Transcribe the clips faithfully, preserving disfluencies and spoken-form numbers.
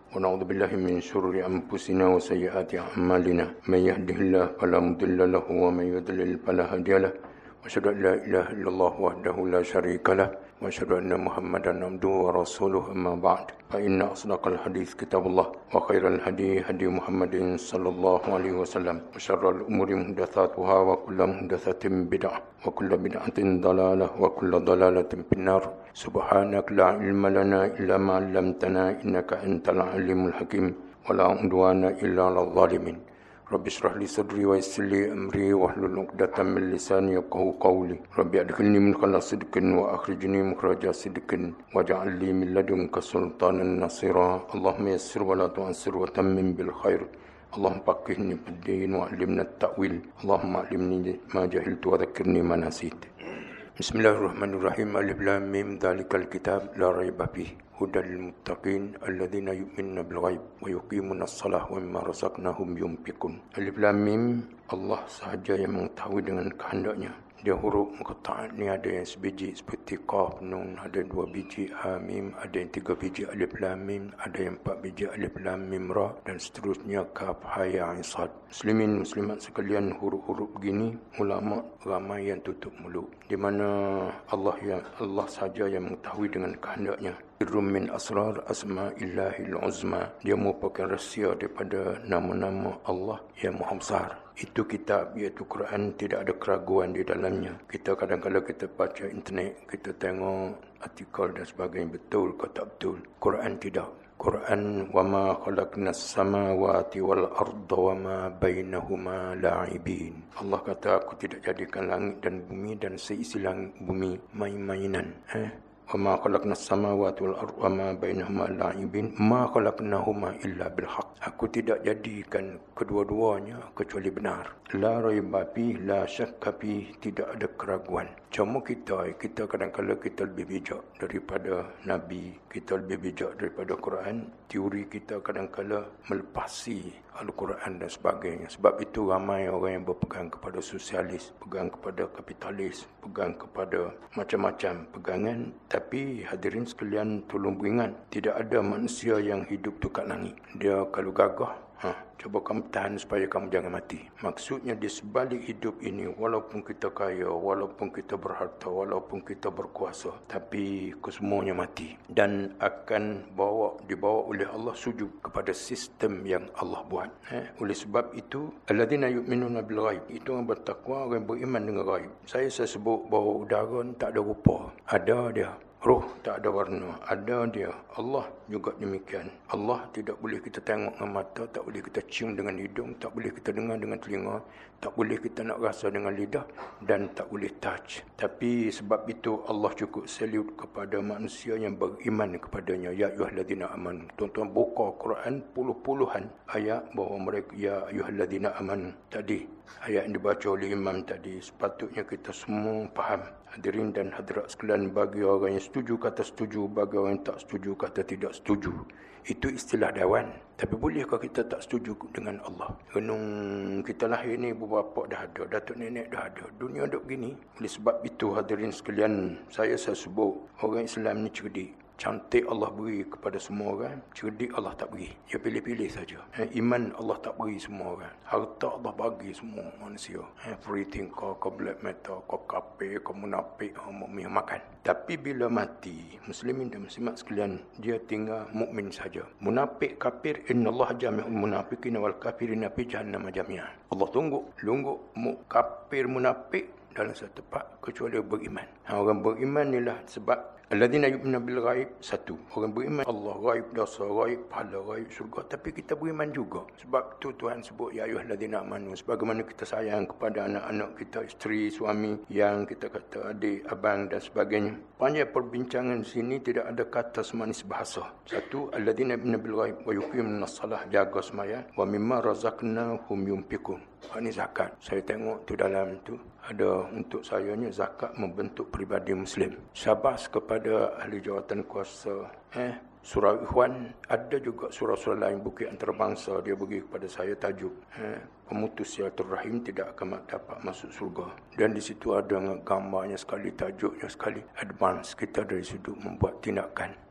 ونعوذ بالله من شرور أنفسنا وسيئات أعمالنا من يهده الله فلا مضل له ومن يضلل فلا هادي له وأشهد أن لا إله إلا الله وحده لا شريك له وأشهد أن محمدا عبده ورسوله أما بعد فإن أصدق الحديث كتاب الله وخير الهدي هدي محمد صلى الله عليه وسلم وشر الأمور محدثاتها وكل محدثة بدعة وكل بدعة ضلالة وكل ضلالة في النار سبحانك لا علم لنا إلا ما علمتنا إنك أنت العليم الحكيم ولا عدوان إلا على الظالمين رب اشرح لي صدري ويسر لي أمري واحلل عقدة من لساني يفقهوا قولي رب أدخلني مدخل صدق وأخرجني مخرج صدق واجعل لي من لدنك سلطانا نصيرا اللهم يسر ولا تعسر وتمم بالخير اللهم فقهني في الدين وعلمنا التأويل اللهم علمني ما جهلت وذكرني ما نسيت بسم الله الرحمن الرحيم ألف لام ميم ذلك الكتاب لا ريب فيه هدى للمتقين الذين يؤمنون بالغيب ويقيمون الصلاة ومما رزقناهم ينفقون. Alif Lam Mim, Allah sahaja yang mengetahui dengan kehendaknya. Dia huruf muqatta'at ni ada yang sebiji seperti Qaf, Nun, ada dua biji Hamim, ada yang tiga biji Alif Lam Mim, ada yang empat biji Alif Lam Mim Ra dan seterusnya Kaf, Ha, Ya, Ain, Sad. Muslimin muslimat sekalian, huruf-huruf begini ulama ramai yang tutup mulut. Di mana Allah yang Allah sahaja yang mengetahui dengan kehendaknya. Sirrum min asrar asma'illahil uzma. Dia merupakan rahsia daripada nama-nama Allah yang maha besar. Itu kitab, iaitu Quran, tidak ada keraguan di dalamnya. Kita kadang-kadang kita baca internet, kita tengok artikel dan sebagainya, betul ke tak betul. Quran tidak. Quran, wama khalaqnas samawati wal arda wama bainahuma la'ibin. Allah kata, aku tidak jadikan langit dan bumi dan seisi langit bumi main-mainan. Eh? وَمَا خَلَقْنَا السَّمَاوَاتِ وَالْأَرْضَ وَمَا بَيْنَهُمَا لَاعِبِينَ مَا خَلَقْنَاهُمَا إِلَّا بِالْحَقِّ. Aku tidak jadikan kedua-duanya kecuali benar. La raiba fi, la syakka fi, tidak ada keraguan. Cuma kita, kita kadang-kadang kita lebih bijak daripada Nabi, kita lebih bijak daripada Quran. Teori kita kadang-kadang melepasi Al-Quran dan sebagainya. Sebab itu ramai orang yang berpegang kepada sosialis, pegang kepada kapitalis, pegang kepada macam-macam pegangan. Tapi hadirin sekalian, tolong beringat, tidak ada manusia yang hidup tu kat langit. Dia kalau gagah, ha, cuba kamu tahan supaya kamu jangan mati. Maksudnya di sebalik hidup ini, walaupun kita kaya, walaupun kita berharta, walaupun kita berkuasa, tapi kesemuanya mati. Dan akan bawa dibawa oleh Allah sujud kepada sistem yang Allah buat. Eh? Oleh sebab itu, alladzina yu'minuna bil ghaib, itu orang bertakwa, orang beriman dengan ghaib. Saya saya sebut bahawa udara tak ada rupa. Ada dia. Roh tak ada warna, ada dia. Allah juga demikian. Allah tidak boleh kita tengok dengan mata, tak boleh kita cium dengan hidung, tak boleh kita dengar dengan telinga, tak boleh kita nak rasa dengan lidah, dan tak boleh touch. Tapi sebab itu Allah cukup salute kepada manusia yang beriman kepadanya. Ya ayyuhalladzina amanu. Tuan-tuan buka Quran puluh-puluhan ayat bahawa mereka ya ayyuhalladzina amanu. Tadi ayat yang dibaca oleh imam tadi, sepatutnya kita semua faham. Hadirin dan hadirat sekalian, bagi orang yang setuju kata setuju, bagi orang yang tak setuju kata tidak setuju. Itu istilah dewan. Tapi bolehkah kita tak setuju dengan Allah? Renung kita lahir ni, ibu bapa dah ada, datuk nenek dah ada, dunia ada begini. Oleh sebab itu hadirin sekalian, saya saya sebut orang Islam ni cerdik. Cantik Allah beri kepada semua orang, cerdik Allah tak beri. Dia pilih-pilih saja. Eh, iman Allah tak beri semua orang. Harta Allah bagi semua manusia. Eh, everything kau, kau black metal, kau kafir, kau munafik, kau mukmin makan. Tapi bila mati, muslimin dan muslimat sekalian, dia tinggal mukmin saja. Munafik, kafir, innallaha jami'ul munafiqina wal kafirina fi jahannam jami'an. Allah tunggu, tunggu kafir munafik dalam satu tempat kecuali beriman. Ha, orang beriman inilah sebab alladzina yu'minuna bil ghaib, satu. Orang beriman Allah ghaib, dosa ghaib, pahala ghaib, syurga. Tapi kita beriman juga. Sebab tu Tuhan sebut ya ayyuhalladzina amanu. Sebagaimana kita sayang kepada anak-anak kita, isteri, suami, yang kita kata adik, abang dan sebagainya. Panjang perbincangan sini tidak ada kata semanis bahasa. Satu, alladzina yu'minuna bil ghaib wa yuqimunas salah, jaga sembahyang, wa mimma razaqnahum yunfiqun. Ini zakat. Saya tengok tu dalam tu ada untuk sayanya zakat membentuk peribadi Muslim. Syabas kepada ahli jawatan kuasa. Eh, surah Ikhwan, ada juga surah-surah lain bukit antarabangsa, dia bagi kepada saya tajuk. Eh, pemutus silaturahim tidak akan dapat masuk surga. Dan di situ ada gambarnya sekali, tajuknya sekali. Advance kita dari sudut membuat tindakan.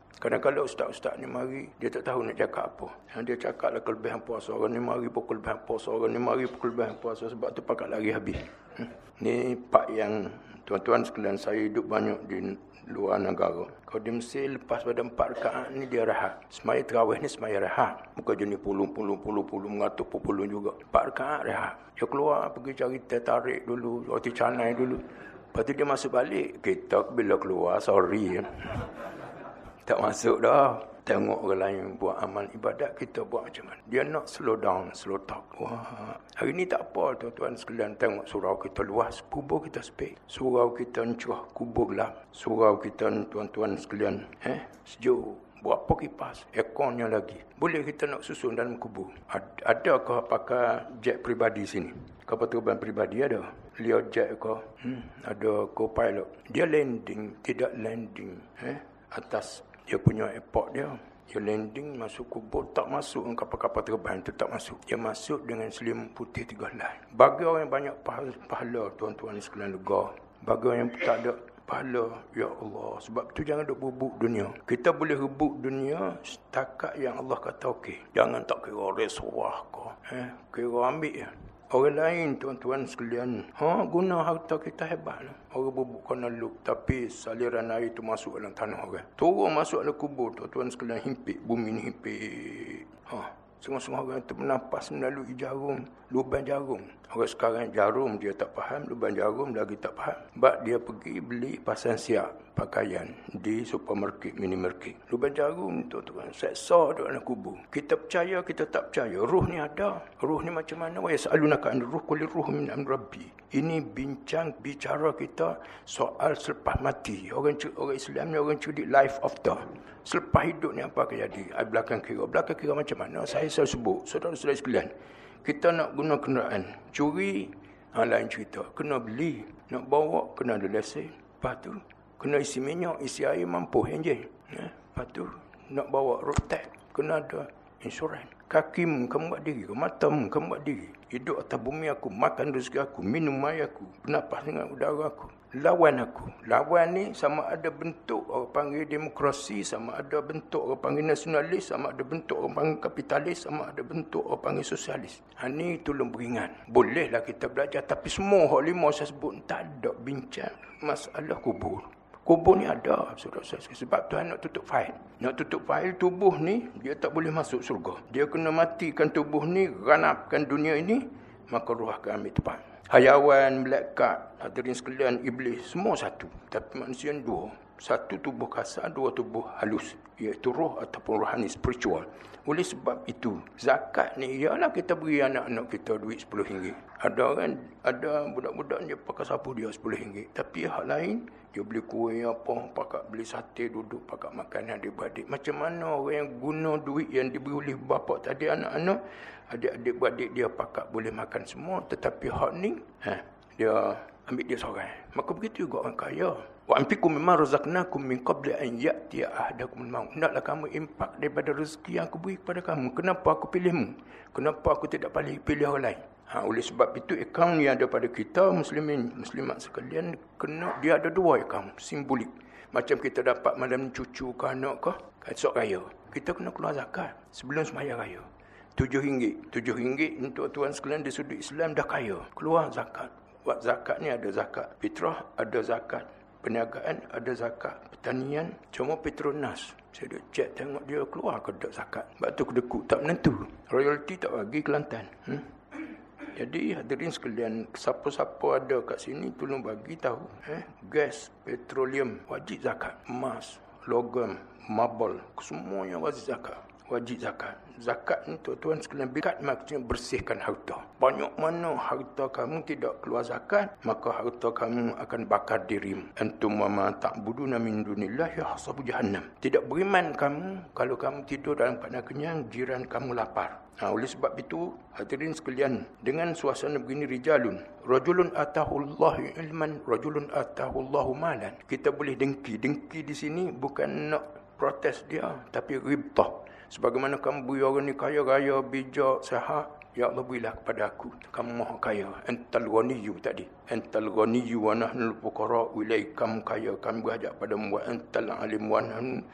Kadang-kadang ustaz-ustaz ni mari, dia tak tahu nak cakap apa. Yang dia cakap lah kelebihan puasa. Orang ni mari pun kelebihan puasa. Orang ni mari pun kelebihan puasa. Sebab tu pakat lari habis. Hmm. Ni part yang tuan-tuan sekalian, saya hidup banyak di luar negara. Kalau di Mesir, lepas pada empat rakaat ni dia rehat. Semaya terawih ni semaya rehat. Bukan jenis puluh-puluh-puluh-puluh, mengatur puluh dulu juga. Empat rakaat rehat. Dia keluar pergi cari teh tarik dulu, roti canai dulu. Lepas tu dia masuk balik. Kita bila keluar, sorry. Tak masuk dah. Tengok orang lain buat amal ibadat, kita buat macam mana. Dia nak slow down, slow talk. Wah, hari ni tak apa tuan-tuan sekalian. Tengok surau kita luas, kubur kita sempit. Surau kita cerah, kubur gelap. Surau kita tuan-tuan sekalian, eh, sejuk. Buat apa kipas? Ekornya lagi. Boleh kita nak susun dalam kubur. Ad, adakah pakai jet peribadi sini? Kapal terbang peribadi ada. Leo jet ke? Hmm, ada co-pilot. Dia landing, tidak landing. Eh, atas dia punya airport dia. Dia landing, masuk kubur, tak masuk kapal-kapal terbang itu, tak masuk. Dia masuk dengan selimut putih tiga helai. Bagi orang yang banyak pahala, pahala tuan-tuan sekalian lega. Bagi orang yang tak ada pahala, ya Allah. Sebab tu jangan duk bubuk dunia. Kita boleh rebut dunia setakat yang Allah kata okey. Jangan tak kira resuah kau. Eh, kira ambil ya. Orang lain tuan-tuan sekalian, ha, guna harta kita hebat lah. Orang bubuk kena luk, tapi saliran air itu masuk dalam tanah orang. Turun masuk dalam kubur tuan-tuan sekalian, himpit. Bumi ni himpit. Ha, semua-semua orang itu menampas melalui jarum, lubang jarum. Orang sekarang jarum dia tak faham, lubang jarum lagi tak faham. Sebab dia pergi beli pasang siap pakaian di supermarket, minimarket. Lubang jarum tuan-tuan, seksa dalam kubur. Kita percaya, kita tak percaya. Ruh ni ada. Ruh ni macam mana? Wa yas'alunaka an ruh qul ruh min amri rabbi. Ini bincang bicara kita soal selepas mati. Orang orang Islam ni orang cerdik life after. Selepas hidup ni apa akan jadi? Belakang kira. Belakang kira macam mana? Saya selalu sebut, saudara-saudara sekalian. Kita nak guna kenderaan, curi, ha, lain cerita. Kena beli, nak bawa, kena ada lesen. Lepas tu, kena isi minyak, isi air, mampu enjin. Ya? Lepas tu, nak bawa road tax, kena ada insurans. Kakimu kamu buat diri, matamu kamu buat diri. Hidup atas bumi aku, makan rezeki aku, minum air aku, bernapas dengan udara aku. Lawan aku. Lawan ni sama ada bentuk orang panggil demokrasi, sama ada bentuk orang panggil nasionalis, sama ada bentuk orang panggil kapitalis, sama ada bentuk orang panggil sosialis. Ha, ni tolong beringan. Bolehlah kita belajar, tapi semua hak lima saya sebut tak ada bincang masalah kubur. Kubur ni ada, saudara-saudara. Sebab Tuhan nak tutup fail. Nak tutup fail tubuh ni, dia tak boleh masuk surga. Dia kena matikan tubuh ni, ranapkan dunia ini, maka roh akan ambil tempat. Hayawan, malaikat, hadirin sekalian, iblis, semua satu. Tapi manusia dua. Satu tubuh kasar, dua tubuh halus. Iaitu roh ataupun rohani, spiritual. Oleh sebab itu, zakat ni, ialah kita beri anak-anak kita duit sepuluh ringgit. Ada orang, ada budak-budak dia pakai sapu dia sepuluh ringgit. Tapi hak lain, dia beli kuih apa, pakai beli sate, duduk pakai makan adik-beradik. Macam mana orang yang guna duit yang diberi oleh bapa tadi anak-anak, adik-adik beradik dia pakai boleh makan semua. Tetapi hak ni, ha, dia ambil dia seorang. Maka begitu juga orang kaya. Wa anfiqu mimma razaqnakum min qabli an ya'tiya ahadakumul maut. Hendaklah kamu impak daripada rezeki yang aku beri kepada kamu. Kenapa aku pilihmu? Kenapa aku tidak pilih pilih orang lain? Ha, oleh sebab itu akaun yang ada pada kita muslimin, muslimat sekalian, kena dia ada dua akaun simbolik. Macam kita dapat malam cucu ke anak ke, esok raya. Kita kena keluar zakat sebelum sembahyang raya. Tujuh ringgit. Tujuh ringgit untuk tuan sekalian di sudut Islam dah kaya. Keluar zakat. Buat zakat ni ada zakat fitrah, ada zakat perniagaan, ada zakat pertanian. Cuma Petronas, saya dah cek tengok dia keluar ke tak zakat. Sebab tu kedekut tak menentu. Royalty tak bagi Kelantan. Hmm? Jadi hadirin sekalian, siapa-siapa ada kat sini tolong bagi tahu. Eh? Gas, petroleum, wajib zakat. Emas, logam, marble, semuanya wajib zakat. Wajib zakat. Zakat ni tuan-tuan sekalian, zakat maksudnya bersihkan harta. Banyak mana harta kamu tidak keluar zakat, maka harta kamu akan bakar dirimu. Antum wa ma ta'buduna min dunillahi hasabu jahannam. Tidak beriman kamu kalau kamu tidur dalam keadaan kenyang, jiran kamu lapar. Nah, oleh sebab itu, hadirin sekalian, dengan suasana begini, rijalun, rajulun atahullahu ilman, rajulun atahullahu malan. Kita boleh dengki. Dengki di sini bukan nak protes dia, tapi ribtah. Sebagaimana kamu beri orang ni kaya raya, bijak, sehat, ya Allah berilah kepada aku. Kamu maha kaya. Antal ghaniyyu tadi. Antal ghaniyyu wa nahnu al-fuqara ilai. Kamu kaya, kami berhajat padamu. Wa antal alim wa nahnu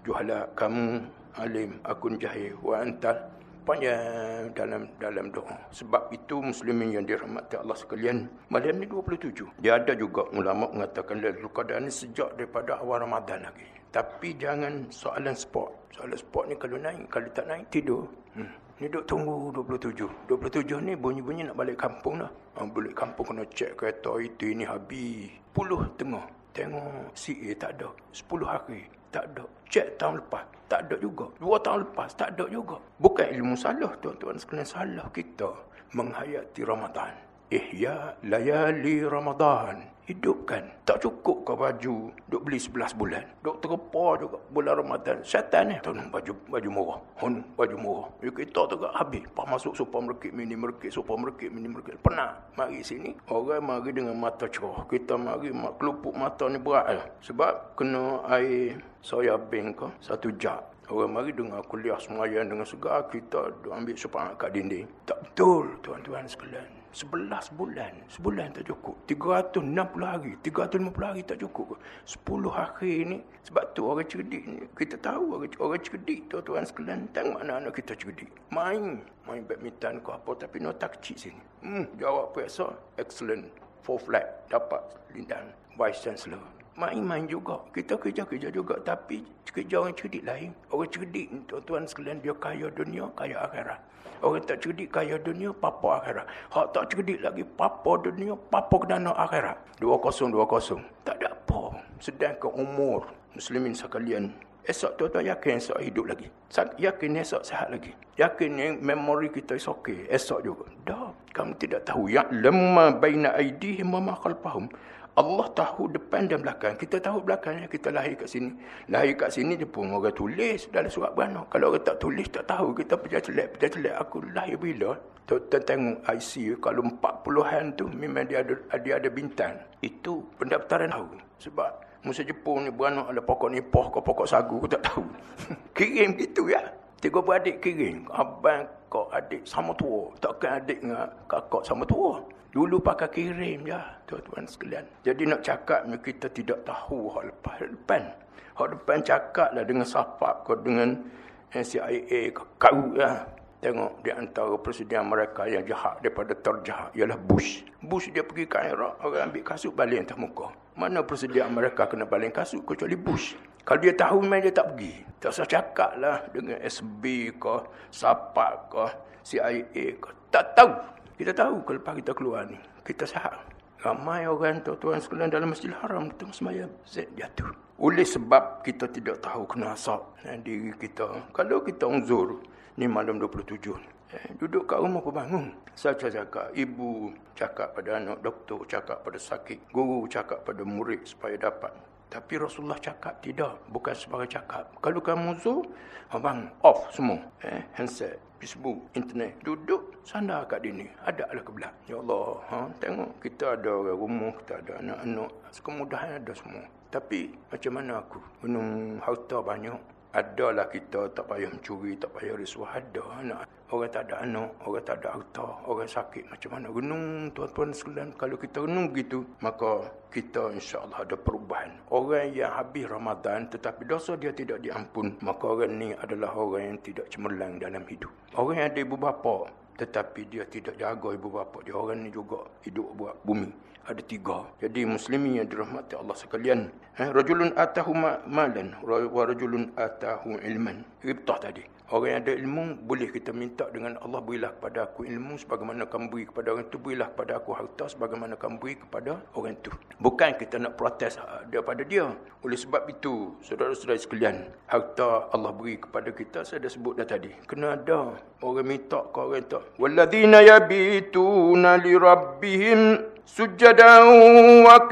juhala, kamu alim, akun jahil, wa antal, panjang dalam dalam doa. Sebab itu muslimin yang dirahmati Allah sekalian, malam ni dua puluh tujuh. Dia ada juga ulama mengatakan Lailatul Qadar ni sejak daripada awal Ramadan lagi. Tapi jangan soalan sport. Soalan sport ni kalau naik, kalau tak naik tidur. Hmm. Ni duk tunggu dua puluh tujuh. dua puluh tujuh ni bunyi-bunyi nak balik kampung dah. Ha, balik kampung kena cek kereta itu ini habis. sepuluh tengah. Tengok C A tak ada. sepuluh hari. Tak ada. Cek tahun lepas. Tak ada juga. Dua tahun lepas. Tak ada juga. Bukan ilmu salah, tuan-tuan sekalian. Salah kita menghayati Ramadan. Ihya layali Ramadan. Hidupkan. Tak cukup ke baju duk beli sebelas bulan. Duk terpa juga bulan Ramadan. Syaitan ni. Tuan baju baju murah. Hon baju murah. Ya, kita tu tak habis. Pak masuk super merkit, mini merkit, super merkit, mini merkit. Pernah mari sini. Orang mari dengan mata cerah. Kita mari mak kelupuk mata ni berat lah. Sebab kena air soya bean ke satu jak. Orang mari dengar kuliah semayang dengan segar, kita ambil sepangat kat dinding. Tak betul, tuan-tuan sekalian. sebelas bulan. Sebulan tak cukup. tiga ratus enam puluh hari. tiga ratus lima puluh hari tak cukup. sepuluh hari ni. Sebab tu orang cerdik ni. Kita tahu orang, orang cerdik, tuan-tuan sekalian. Tengok anak-anak kita cerdik. Main. Main badminton ke apa. Tapi nota kecil sini. Hmm, jawab periksa. Excellent. Four flat. Dapat lindang. Vice Chancellor. Main-main juga. Kita kerja-kerja juga. Tapi kerja orang cerdik lain. Orang cerdik, tuan-tuan sekalian, dia kaya dunia, kaya akhirat. Orang tak cerdik, kaya dunia, papa akhirat. Hak tak cerdik lagi, papa dunia, papa kedana akhirat. Dua kosong, dua kosong. Tak ada apa. Sedangkan umur muslimin sekalian, esok tuan-tuan yakin esok hidup lagi. Yakin esok sehat lagi. Yakin yang memori kita is okey. Esok juga. Dah. Kamu tidak tahu. Ya'lamu ma baina aydihim wa ma khalfahum. Allah tahu depan dan belakang. Kita tahu belakangnya. Kita lahir kat sini. Lahir kat sini dia pun orang tulis dalam surat beranak. Kalau orang tak tulis, tak tahu. Kita pecah celek, pecah celek. Aku lahir bila? Tuan-tuan tengok I C, kalau empat puluhan tu memang dia ada, dia ada bintang. Itu pendaftaran tahu. Sebab musuh Jepun ni beranak ada pokok nipoh ke pokok sagu, aku tak tahu. Kirim gitu ya. Tiga beradik kirim. Abang kau adik sama tua. Takkan adik dengan kakak sama tua. Dulu pakai kirim je, tuan-tuan sekalian. Jadi nak cakap kita tidak tahu hal lepas. Hal depan. Hal depan cakaplah dengan sapap ke dengan C I A ke kau ya. Tengok di antara presiden mereka yang jahat daripada terjahat ialah Bush. Bush dia pergi ke Iraq, orang ambil kasut balik atas muka. Mana presiden mereka kena balik kasut kecuali Bush. Kalau dia tahu memang dia tak pergi. Tak usah cakaplah dengan S B ke, sapap ke, C I A ke. Tak tahu. Kita tahu kalau lepas kita keluar ni, kita sihat. Ramai orang tuan-tuan sekalian dalam Masjidil Haram tengah sembahyang, Z jatuh. Oleh sebab kita tidak tahu kena asap diri kita. Kalau kita uzur, ni malam dua puluh tujuh, eh, duduk kat rumah berbangun. Saya cakap, ibu cakap pada anak, doktor cakap pada sakit, guru cakap pada murid supaya dapat. Tapi Rasulullah cakap tidak, bukan sebagai cakap. Kalau kamu uzur, abang off semua. Eh, handset, Facebook, internet. Duduk sandar kat dini. Ada lah kebelah. Ya Allah, ha, tengok kita ada orang rumah, kita ada anak-anak. Kemudahan ada semua. Tapi macam mana aku? Gunung harta banyak. Adalah kita tak payah mencuri, tak payah risuah. Ada anak. Orang tak ada anak, orang tak ada harta, orang sakit. Macam mana? Renung, tuan-tuan sekalian. Kalau kita renung begitu, maka kita insya-Allah ada perubahan. Orang yang habis Ramadan tetapi dosa dia tidak diampun, maka orang ni adalah orang yang tidak cemerlang dalam hidup. Orang yang ada ibu bapa tetapi dia tidak jaga ibu bapa dia, orang ni juga hidup buat bumi. Ada tiga. Jadi muslimin yang dirahmati Allah sekalian, eh, rajulun atahu malan wa rajulun atahu ilman. Ribtah tadi. Orang yang ada ilmu, boleh kita minta dengan Allah, berilah kepada aku ilmu sebagaimana kamu beri kepada orang itu, berilah kepada aku harta sebagaimana kamu beri kepada orang itu. Bukan kita nak protes daripada dia. Oleh sebab itu, saudara-saudara sekalian, harta Allah beri kepada kita, saya dah sebut dah tadi. Kena ada orang minta ke orang tak. Walladzina yabituna li rabbihim sujadan wa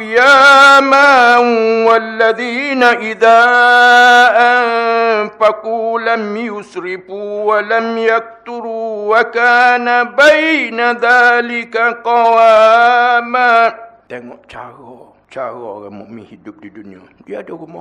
qiyaman walladzina idza anfaqu lam yusrifu wa lam yakturu wa kana baina dzalika qawama. Tengok cara cara orang mukmin hidup di dunia. Dia ada rumah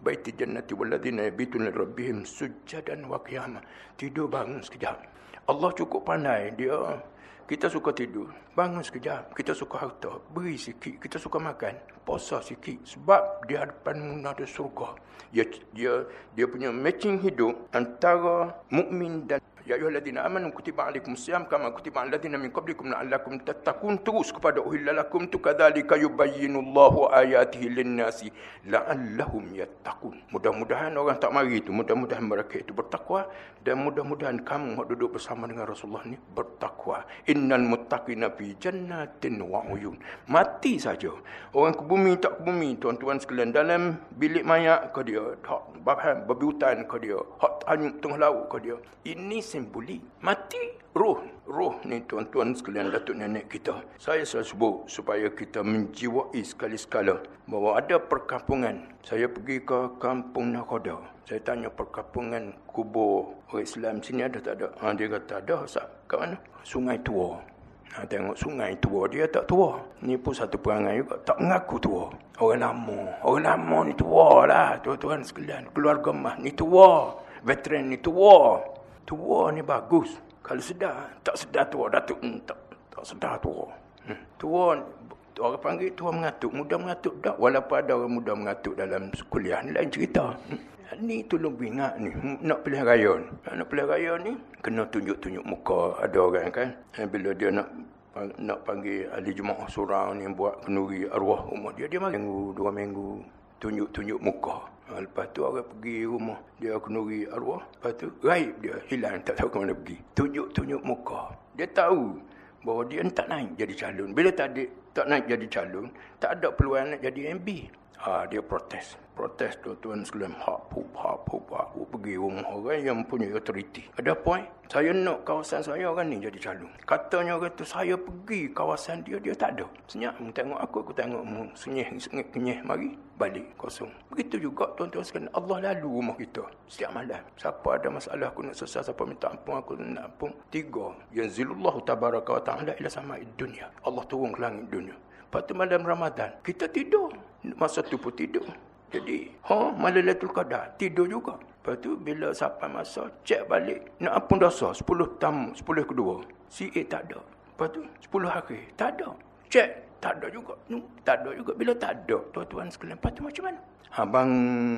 baitil jannati walladzina yabituna lirabbihim sujadan wa qiyama. Tidur bangun sekejap. Allah cukup pandai. Dia, kita suka tidur, bangun sekejap. Kita suka harta, beri sikit. Kita suka makan, puasa sikit. Sebab di hadapan ada surga. Dia, dia, dia punya matching hidup antara mukmin dan ya ayyuhalladzina amanu kutiba alaikumusiyam kama kutiba alal ladzina min qablikum la'allakum tattaqun. Terus kepada uhillalakum tu kadzalika yubayyinullahu ayatihi lin-nasi la'allahum yattaqun. Mudah-mudahan orang tak mari itu, mudah-mudahan mereka itu bertakwa, dan mudah-mudahan kamu yang duduk bersama dengan Rasulullah ni bertakwa. Innal muttaqina fi jannatin wa uyun. Mati saja. Orang ke bumi tak ke bumi, tuan-tuan sekalian, dalam bilik mayat ke dia, hak bahan babi hutan ke dia, hak hanyut tengah laut ke dia. Ini simbolik. Mati roh. Roh ni tuan-tuan sekalian, datuk nenek kita. Saya selalu sebut supaya kita menjiwai sekali-sekala bahawa ada perkampungan. Saya pergi ke kampung Nakhoda. Saya tanya perkampungan kubur orang Islam sini ada tak ada? Ha, dia kata ada. Ustaz, kat mana? Sungai Tua. Ha, tengok sungai tua, dia tak tua. Ni pun satu perangai juga, tak mengaku tua. Orang lama. Orang lama ni tua lah, tuan-tuan sekalian. Keluarga mah ni tua. Veteran ni tua. Tua ni bagus. Kalau sedar, tak sedar tua. Datuk hmm, tak, tak sedar tua. Hmm. Tua, orang panggil tua mengatuk. Muda mengatuk tak. Walaupun ada orang muda mengatuk dalam kuliah ni, lain cerita. Hmm. Ni tolong ingat ni. Nak pilihan raya ni. Nak pilihan raya ni, kena tunjuk-tunjuk muka. Ada orang kan. Bila dia nak nak panggil ahli jemaah surau ni buat kenduri arwah rumah dia, dia mari minggu, dua minggu. Tunjuk-tunjuk muka. Ha, lepas tu orang pergi rumah dia kenduri arwah. Lepas tu gaib dia, hilang, tak tahu ke mana pergi. Tunjuk-tunjuk muka. Dia tahu bahawa dia tak naik jadi calon. Bila tak, ada, tak naik jadi calon, tak ada peluang nak jadi M B. Ha, dia protes. Protes tuan-tuan sekalian. Hap, hup, hap, hup, hap, hup. Pergi rumah orang yang punya authority. Ada point? Saya nak kawasan saya orang ni jadi calon. Katanya orang tu, saya pergi kawasan dia, dia tak ada. Senyap, tengok aku, aku tengok mu. Senyih, sengit, kenyih, mari. Balik, kosong. Begitu juga tuan-tuan sekalian. Allah lalu rumah kita. Setiap malam. Siapa ada masalah, aku nak selesai. Siapa minta ampun, aku nak ampun. Tiga. Yanzilullahu tabaraka wa ta'ala ila sama'id dunia. Allah turun ke langit dunia. Lepas tu malam Ramadan, kita tidur. Masa tu pun tidur. Jadi, ha, malam Lailatul Qadar, tidur juga. Lepas tu, bila sampai masa, cek balik. Nak ampun dosa, sepuluh tamu, sepuluh kedua. C A tak ada. Lepas tu, sepuluh hari, tak ada. Cek, tak ada juga. No, tak ada juga. Bila tak ada, tuan-tuan sekalian, lepas tu macam mana? Abang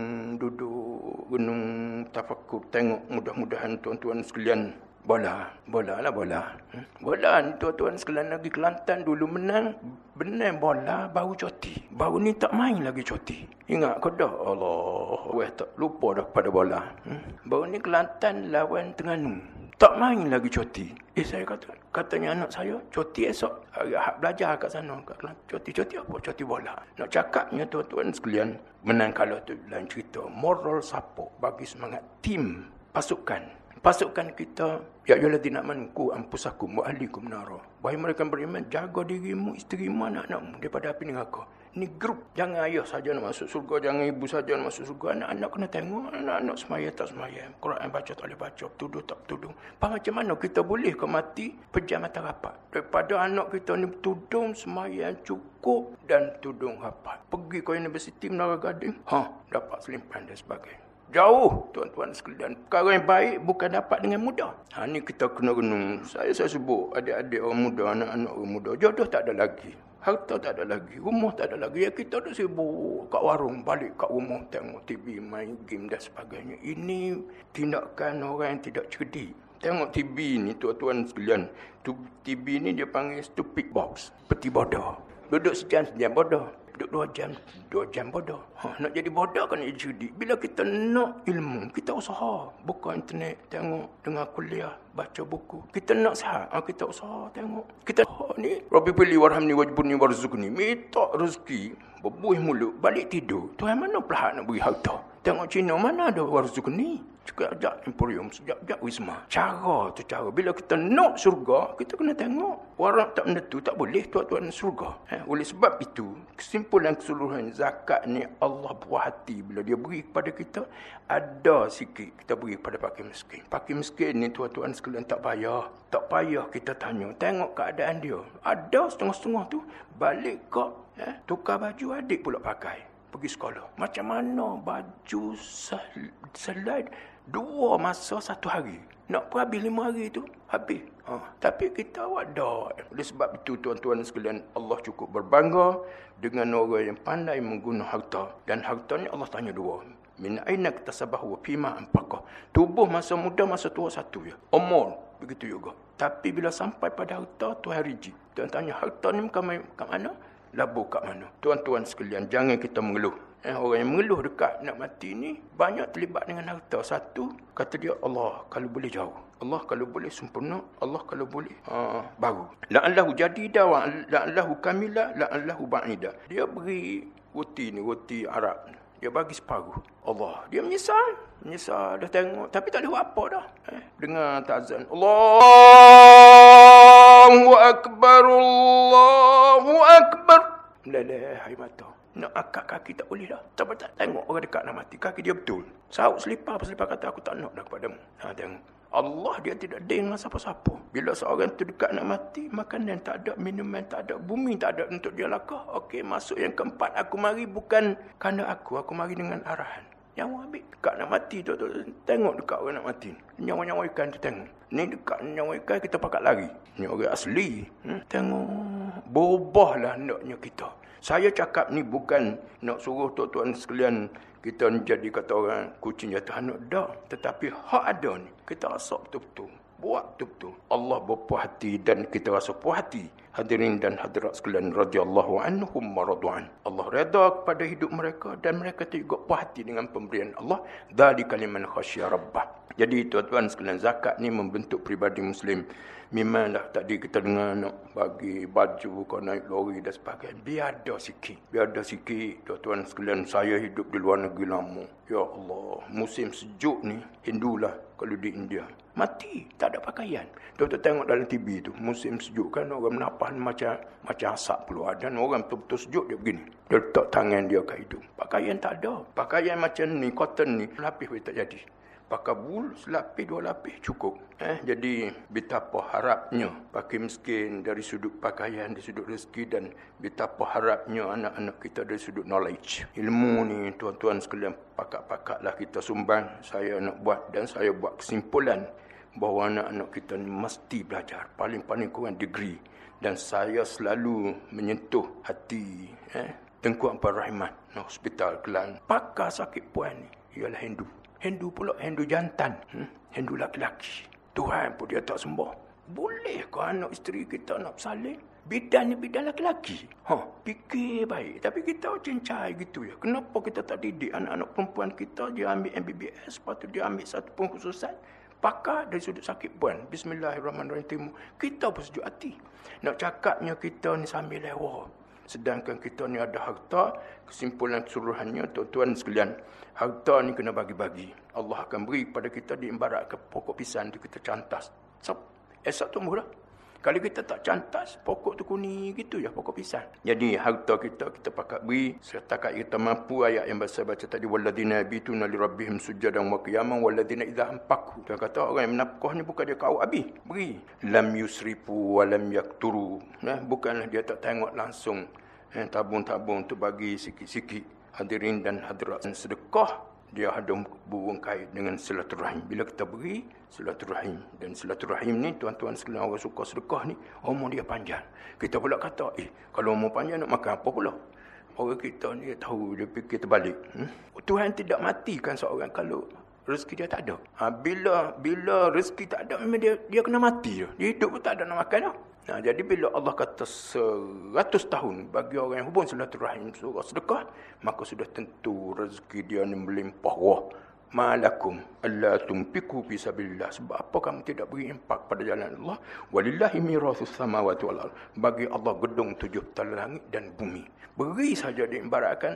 duduk gunung tafakur, tengok mudah-mudahan tuan-tuan sekalian. Bola, bola lah bola. Bola ni tuan-tuan sekalian lagi Kelantan dulu menang. Benar bola baru coti. Baru ni tak main lagi coti. Ingat kau dah? Allah. Weh tak lupa dah pada bola. Hmm? Baru ni Kelantan lawan Terengganu. Tak main lagi coti. Eh saya kata, katanya anak saya coti esok. Hari Ahad belajar kat sana. Kat Kelantan. Coti-coti apa? Coti bola. Nak cakapnya tuan-tuan sekalian. Menang kalau tu lain cerita. Moral support bagi semangat tim pasukan. Pasukan kita, ya ayyuhalladzina amanu qu anfusakum wa ahlikum nara. Wahai mereka beriman, jaga dirimu, isterimu, anak-anakmu daripada api neraka. Ni grup. Jangan ayah saja nak masuk surga, jangan ibu saja nak masuk surga. Anak-anak kena tengok, anak-anak semaya tak semaya. Quran baca tak boleh baca, tuduh tak tuduh. Faham macam mana kita boleh ke mati pejam mata rapat daripada anak kita ni tudung semaya cukup dan tudung rapat. Pergi ke universiti Menara Gading, ha, dapat selimpan dan sebagainya. Jauh, tuan-tuan sekalian. Perkara yang baik bukan dapat dengan mudah. Ha, ni kita kena renung. Saya saya sebut adik-adik orang muda, anak-anak orang muda. Jodoh tak ada lagi. Harta tak ada lagi. Rumah tak ada lagi. Ya, kita dah sibuk kat warung, balik kat rumah, tengok T V, main game dan sebagainya. Ini tindakan orang yang tidak cerdik. Tengok T V ni, tuan-tuan sekalian. T V ni dia panggil stupid box. Peti bodoh. Duduk sejam-sejam bodoh. Duduk dua jam, dua jam bodoh. Ha, nak jadi bodoh kan jadi cerdik. Bila kita nak ilmu, kita usaha. Buka internet, tengok, dengar kuliah, baca buku. Kita nak sihat, ha, kita usaha, tengok. Kita ha, ni, Rabbi pilih warhamni wajibuni warzukni. Minta rezeki, berbuih mulut, balik tidur. Tuhan mana pelahat nak beri harta? Tengok Cina, mana ada warzukni? Sekejap Emporium, sekejap Wisma. Cara tu cara. Bila kita nak surga, kita kena tengok. Orang tak menentu, tak boleh tuan-tuan surga. Eh, oleh sebab itu, kesimpulan keseluruhan zakat ni Allah buah hati. Bila dia beri kepada kita, ada sikit kita beri kepada fakir miskin. Fakir miskin ni tuan-tuan sekalian tak payah. Tak payah kita tanya. Tengok keadaan dia. Ada setengah-setengah tu, balik kok. Eh, tukar baju adik pula pakai. pergi sekolah. Macam mana baju sel- selai dua masa satu hari. Nak pun habis lima hari tu, habis. Ha. Tapi kita awak dah. Oleh sebab itu tuan-tuan sekalian, Allah cukup berbangga dengan orang yang pandai menggunakan harta. Dan hartanya Allah tanya dua. Min aina iktasabahu wa fima anfaqah. Tubuh masa muda, masa tua satu je. Umur begitu juga. Tapi bila sampai pada harta, Tuhan riji. Tuhan tanya, harta ni kat mana? Labur kat mana? Tuan-tuan sekalian, jangan kita mengeluh. Eh, orang yang mengeluh dekat nak mati ni banyak terlibat dengan harta. Satu, kata dia, Allah kalau boleh jauh, Allah kalau boleh sempurna, Allah kalau boleh uh, baru. La'allahu jadida wa la'allahu kamila la'allahu ba'ida. Dia beri roti ni, roti Arab. Dia bagi separuh. Allah, dia menyesal. Menyesal, dah tengok. Tapi tak ada buat apa dah. Eh, dengar ta'zan. Allahu Akbar, Allahu Akbar. Meleleh air mata. Nak akak kaki tak boleh dah. Tak tak tengok orang dekat nak mati. Kaki dia betul. Sauk selipar, selipar kata aku tak nak dah kepadamu. Ha, tengok. Allah dia tidak deng dengan siapa-siapa. Bila seorang tu dekat nak mati, makanan tak ada, minuman tak ada, bumi tak ada untuk dia lakah. Okey, masuk yang keempat. Aku mari bukan kerana aku. Aku mari dengan arahan. Nyawa ambil. Dekat nak mati tu, tu. Tengok dekat orang nak mati. Nyawa-nyawa ikan tu tengok. Ni dekat nyawa ikan kita pakat lari. Ni orang asli. Hmm? Tengok. Berubahlah naknya kita. Saya cakap ni bukan nak suruh tuan-tuan sekalian kita jadi kata orang kucing jatuh anak. Dah. Tetapi hak ada ni. Kita rasa betul-betul. Buat betul-betul. Allah berpuas hati dan kita rasa puas hati. Hadirin dan hadirat sekalian radhiyallahu anhum wa radu'an. Allah redha kepada hidup mereka dan mereka juga puas hati dengan pemberian Allah. Dzalika liman khasyya rabbah. Jadi tuan-tuan sekalian, zakat ni membentuk pribadi Muslim. Memanglah tadi kita dengar nak bagi baju, kau naik lori dan sebagainya. Biar ada sikit. Biar ada sikit. Tuan-tuan sekalian, saya hidup di luar negeri lama. Ya Allah, musim sejuk ni, Hindulah kalau di India. Mati, tak ada pakaian. Tuan-tuan tengok dalam T V tu, musim sejuk kan orang menapah macam macam asap keluar. Dan orang betul-betul sejuk dia begini. Dia letak tangan dia ke hidung. Pakaian tak ada. Pakaian macam ni, cotton ni, lapis boleh tak jadi. Pakai bul, selapis, dua lapis, cukup. Eh, jadi, betapa harapnya pakai miskin dari sudut pakaian, dari sudut rezeki, dan betapa harapnya anak-anak kita dari sudut knowledge. Ilmu ni, tuan-tuan sekalian, pakat-pakatlah kita sumbang. Saya nak buat dan saya buat kesimpulan bahawa anak-anak kita ni mesti belajar. Paling-paling kurang degree. Dan saya selalu menyentuh hati eh, Tengku Ampar Rahmat, Hospital Kelang. Pakar sakit puan ni ialah Hindu. Hindu pula, Hindu jantan. Hmm? Hindu laki-laki. Tuhan pun dia tak sembah. Boleh ke anak isteri kita nak bersalin? Bidan ni bidan laki-laki. Ha, fikir baik. Tapi kita cencai gitu ya. Kenapa kita tak didik anak-anak perempuan kita, dia ambil M B B S, lepas tu dia ambil satu pengkhususan, pakar dari sudut sakit puan. Bismillahirrahmanirrahim. Kita pun sejuk hati. Nak cakapnya kita ni sambil lewat. Sedangkan kita ni ada harta. Kesimpulan keseluruhannya, tuan-tuan sekalian, harta ni kena bagi-bagi. Allah akan beri kepada kita diibaratkan pokok pisang tu kita cantas. So, esok tumbuh dah. Kalau kita tak cantas, pokok tu kuning gitu ya, pokok pisang. Jadi harta kita, kita pakat beri. Setakat kita mampu, ayat yang saya baca tadi. Walladzina yabituna lirabbihim sujadan wa qiyaman walladzina idza anfaqu. Dia kata orang yang menafkah ni bukan dia kau habis. Beri. Lam yusrifu wa lam yakturu. Nah, bukanlah dia tak tengok langsung. Eh, tabung-tabung tu bagi sikit-sikit. Hadirin dan hadirat, sedekah dia ada hubung kait dengan silaturahim. Bila kita beri silaturahim, dan silaturahim ni tuan-tuan sekalian, orang suka sedekah ni umur dia panjang. Kita pula kata, eh kalau umur panjang nak makan apa pula? Orang kita ni tahu, dia fikir terbalik. Hmm? Tuhan tidak matikan seorang kalau rezeki dia tak ada. Ha, bila bila rezeki tak ada, memang dia dia kena mati dia. Dia hidup pun tak ada nak makan dah. Nah, jadi bila Allah kata seratus tahun bagi orang yang hubung silaturahim surah sedekah, maka sudah tentu rezeki dia ni melimpah ruah. Malakum alla tunfiqu fi sabilillah. Sebab apa kamu tidak beri infak pada jalan Allah? Walillahi mirathus samawati wal ardh. Bagi Allah gedung tujuh petala langit dan bumi. Beri saja diibaratkan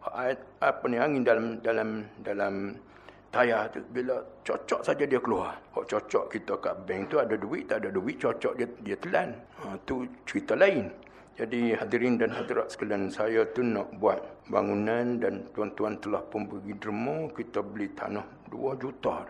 apa ni angin dalam dalam dalam tayar tu, bila cocok saja dia keluar. Kalau cocok kita kat bank tu ada duit, tak ada duit, cocok dia dia telan. Ha, tu cerita lain. Jadi hadirin dan hadirat sekalian, saya tu nak buat bangunan dan tuan-tuan telah pun bagi derma, kita beli tanah dua juta.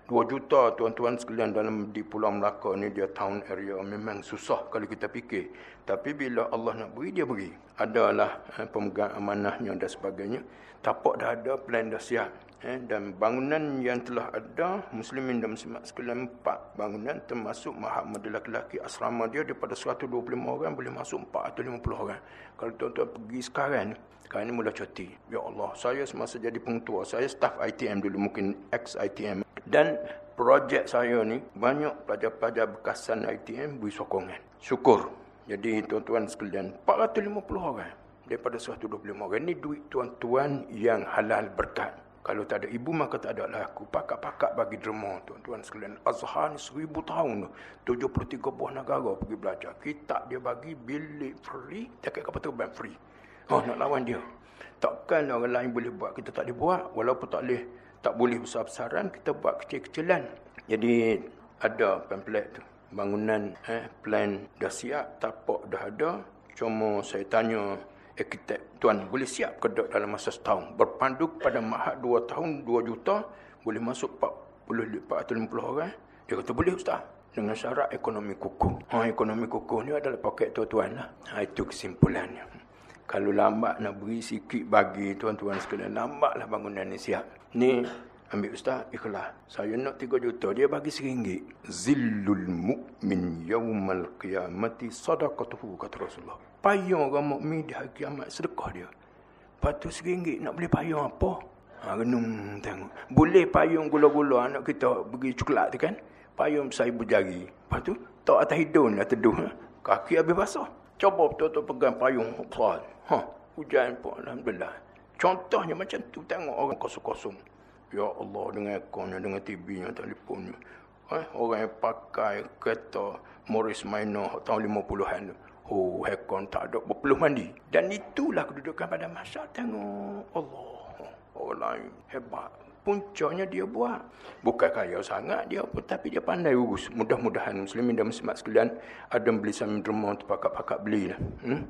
dua juta tuan-tuan sekalian dalam di Pulau Melaka ni, dia town area, memang susah kalau kita fikir. Tapi bila Allah nak beri, dia beri. Adalah eh, pemegang amanahnya dan sebagainya. Tapak dah ada, plan dah siap. Eh, dan bangunan yang telah ada, muslimin dan muslimat sekalian, empat bangunan termasuk Muhammad lelaki-lelaki, asrama dia daripada seratus dua puluh lima orang boleh masuk empat ratus lima puluh orang. Kalau tuan-tuan pergi sekarang, sekarang ni mula cuti. Ya Allah, saya semasa jadi pengetua, saya staff I T M dulu, mungkin ex-I T M. Dan projek saya ni, banyak pelajar-pelajar bekasan I T M beri sokongan. Syukur. Jadi tuan-tuan sekalian, empat ratus lima puluh orang daripada seratus dua puluh lima orang. Ini duit tuan-tuan yang halal berkat. Kalau tak ada ibu, maka tak ada laku. Pakak-pakak bagi derma, tuan-tuan sekalian. Azhar ni seribu tahun. tujuh puluh tiga buah negara pergi belajar. Kita dia bagi bilik free. Dekat kapal terbang free. Oh, nak lawan dia. Takkan orang lain boleh buat, kita tak boleh buat. Walaupun tak boleh, tak boleh besar-besaran, kita buat kecil-kecilan. Jadi, ada pamphlet tu. Bangunan, eh, plan dah siap, tapak dah ada. Cuma saya tanya, arkitek, tuan boleh siap ke dalam masa setahun? Berpandu pada mahad dua tahun, dua juta, boleh masuk empat ratus lima puluh orang? Dia kata, boleh ustaz. Dengan syarat ekonomi kukuh. Ha, ekonomi kukuh ni adalah poket tuan-tuan lah. Ha, itu kesimpulannya. Kalau lambat nak beri sikit bagi tuan-tuan sekalian, lambatlah bangunan ni siap. Ni, ambil ustaz, ikhlas. Saya nak tiga juta, dia bagi seringgit. Zillul mu'min yawmal qiyamati sadaqatuhu, kata Rasulullah. Payung orang mukmin di hari kiamat, sedekah dia. Lepas tu seringgit, nak beli payung apa? Ha, renung tengok. Boleh payung gula-gula, anak kita bagi coklat tu kan? Payung seribu jari. Lepas tu, tak atas hidung nak teduh. Kaki habis basah. Coba betul-betul pegang payung. Ha, hujan pun, alhamdulillah. Contohnya macam tu, tengok orang kosong-kosong. Ya Allah, dengan airconnya, dengan T V-nya, telefonnya. Eh, orang yang pakai kereta Morris Minor tahun lima puluhan tu. Oh, aircon tak ada, berpeluh mandi. Dan itulah kedudukan pada masyarakat. Tengok, Allah, orang lain hebat. Puncanya dia buat. Bukan kaya sangat dia pun, tapi dia pandai urus. Mudah-mudahan muslimin dan muslimat sekalian ada beli samin derma tu, pakak-pakak belilah. Hmm?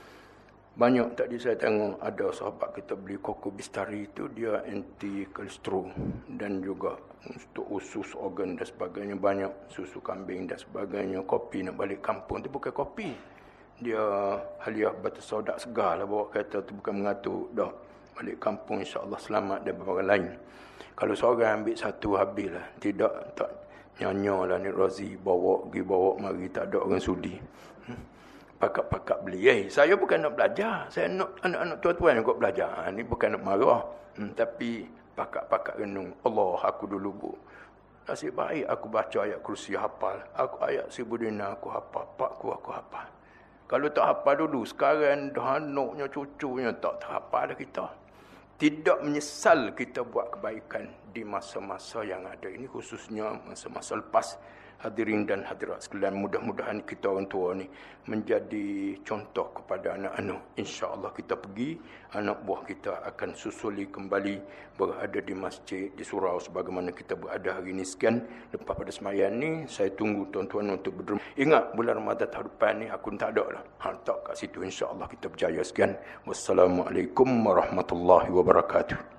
Banyak tadi saya tengok ada sahabat kita beli koko bistari itu, dia anti kolesterol dan juga untuk usus organ dan sebagainya, banyak susu kambing dan sebagainya. Kopi nak balik kampung tu bukan kopi, dia haliah batu saudak segar lah, bawa kereta tu bukan mengatuk dah. Balik kampung insya-Allah selamat dan orang lain. Kalau seorang ambil satu habis lah, tidak tak nyanyalah ni Razi bawa pergi bawa mari, tak ada orang sudi. Hmm? Pakak-pakak beli. Eh, saya bukan nak belajar. Saya nak anak-anak tuan-tuan yang kau belajar. Ha, ni bukan nak marah. Hmm, tapi pakak-pakak renung. Allah, aku dulu bu. Nasib baik aku baca ayat kursi hafal. Aku ayat seribu dinar aku hafal. Pakku aku hafal. Kalau tak hafal dulu, sekarang dah anaknya, cucunya tak terhafal dah kita. Tidak menyesal kita buat kebaikan di masa-masa yang ada ini, khususnya masa-masa lepas. Hadirin dan hadirat sekalian, mudah-mudahan kita orang tua ni menjadi contoh kepada anak-anak. InsyaAllah kita pergi, anak buah kita akan susuli kembali berada di masjid, di surau sebagaimana kita berada hari ini. Sekian, lepas pada sembahyang ni, saya tunggu tuan-tuan untuk berderma. Ingat, bulan Ramadan tahun depan ni, aku tak ada lah. Hantar kat situ, insyaAllah kita berjaya. Sekian, wassalamualaikum warahmatullahi wabarakatuh.